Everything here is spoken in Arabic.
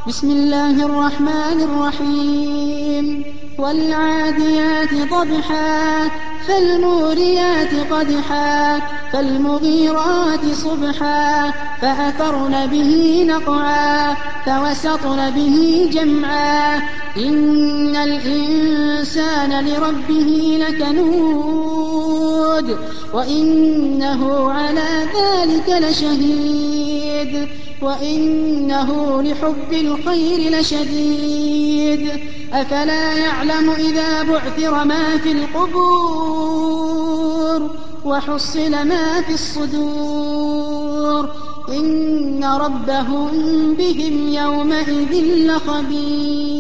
بسم الله الرحمن الرحيم والعاديات ضبحا فالموريات قدحا فالمغيرات صبحا فأثرن به نقعا فوسطن به جمعا إن الإنسان لربه لكنود وإنه على ذلك لشهيد وإنه لحب الخير لشديد أفلا يعلم إذا بعثر ما في القبور وحصل ما في الصدور إن ربهم بهم يومئذ لخبير.